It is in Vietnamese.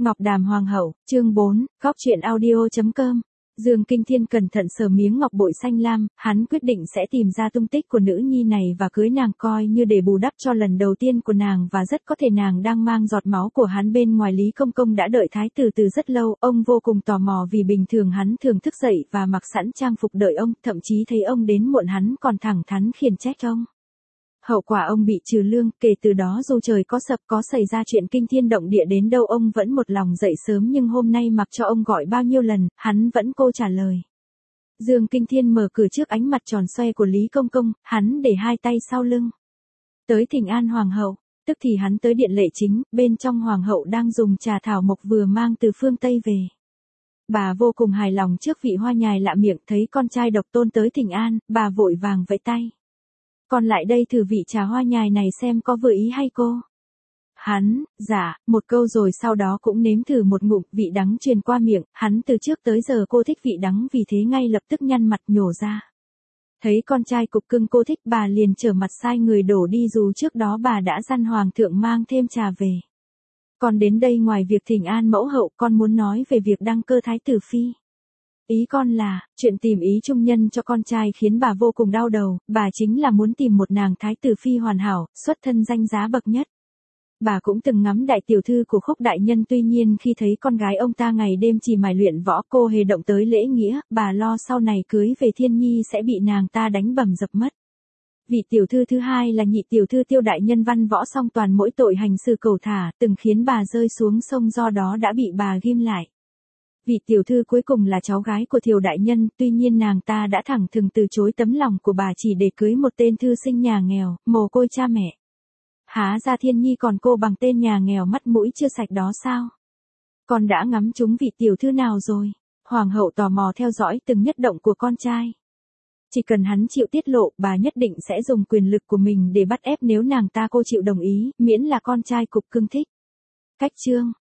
Ngọc Đàm Hoàng hậu, chương 4, góc truyện audio.com. Dương Kinh Thiên cẩn thận sờ miếng ngọc bội xanh lam, hắn quyết định sẽ tìm ra tung tích của nữ nhi này và cưới nàng coi như để bù đắp cho lần đầu tiên của nàng, và rất có thể nàng đang mang giọt máu của hắn. Bên ngoài Lý Công Công đã đợi thái tử từ rất lâu, ông vô cùng tò mò vì bình thường hắn thường thức dậy và mặc sẵn trang phục đợi ông, thậm chí thấy ông đến muộn hắn còn thẳng thắn khiển trách ông. Hậu quả ông bị trừ lương, kể từ đó dù trời có sập, có xảy ra chuyện kinh thiên động địa đến đâu ông vẫn một lòng dậy sớm, nhưng hôm nay mặc cho ông gọi bao nhiêu lần, hắn vẫn cô trả lời. Dương Kinh Thiên mở cửa trước ánh mặt tròn xoe của Lý Công Công, hắn để hai tay sau lưng. Tới thỉnh an Hoàng hậu, tức thì hắn tới điện lệ chính, bên trong Hoàng hậu đang dùng trà thảo mộc vừa mang từ phương Tây về. Bà vô cùng hài lòng trước vị hoa nhài lạ miệng, thấy con trai độc tôn tới thỉnh an, bà vội vàng vẫy tay. Con lại đây thử vị trà hoa nhài này xem có vừa ý hay cô. Hắn, dạ, một câu rồi sau đó cũng nếm thử một ngụm, vị đắng truyền qua miệng, hắn từ trước tới giờ cô thích vị đắng, vì thế ngay lập tức nhăn mặt nhổ ra. Thấy con trai cục cưng cô thích, bà liền trở mặt sai người đổ đi, dù trước đó bà đã dặn Hoàng thượng mang thêm trà về. Còn đến đây ngoài việc thỉnh an mẫu hậu, con muốn nói về việc đăng cơ thái tử phi. Ý con là, chuyện tìm ý trung nhân cho con trai khiến bà vô cùng đau đầu, bà chính là muốn tìm một nàng thái tử phi hoàn hảo, xuất thân danh giá bậc nhất. Bà cũng từng ngắm đại tiểu thư của Khúc đại nhân, tuy nhiên khi thấy con gái ông ta ngày đêm chỉ mải luyện võ, cô hề động tới lễ nghĩa, bà lo sau này cưới về Thiên Nhi sẽ bị nàng ta đánh bầm dập mất. Vị tiểu thư thứ hai là nhị tiểu thư Tiêu đại nhân, văn võ song toàn, mỗi tội hành xử cẩu thả, từng khiến bà rơi xuống sông, do đó đã bị bà ghim lại. Vị tiểu thư cuối cùng là cháu gái của Thiều đại nhân, tuy nhiên nàng ta đã thẳng thừng từ chối tấm lòng của bà chỉ để cưới một tên thư sinh nhà nghèo, mồ côi cha mẹ. Há ra Thiên Nhi còn cô bằng tên nhà nghèo mắt mũi chưa sạch đó sao? Con đã ngắm trúng vị tiểu thư nào rồi? Hoàng hậu tò mò theo dõi từng nhất động của con trai. Chỉ cần hắn chịu tiết lộ, bà nhất định sẽ dùng quyền lực của mình để bắt ép, nếu nàng ta cô chịu đồng ý, miễn là con trai cục cưng thích. Cách chương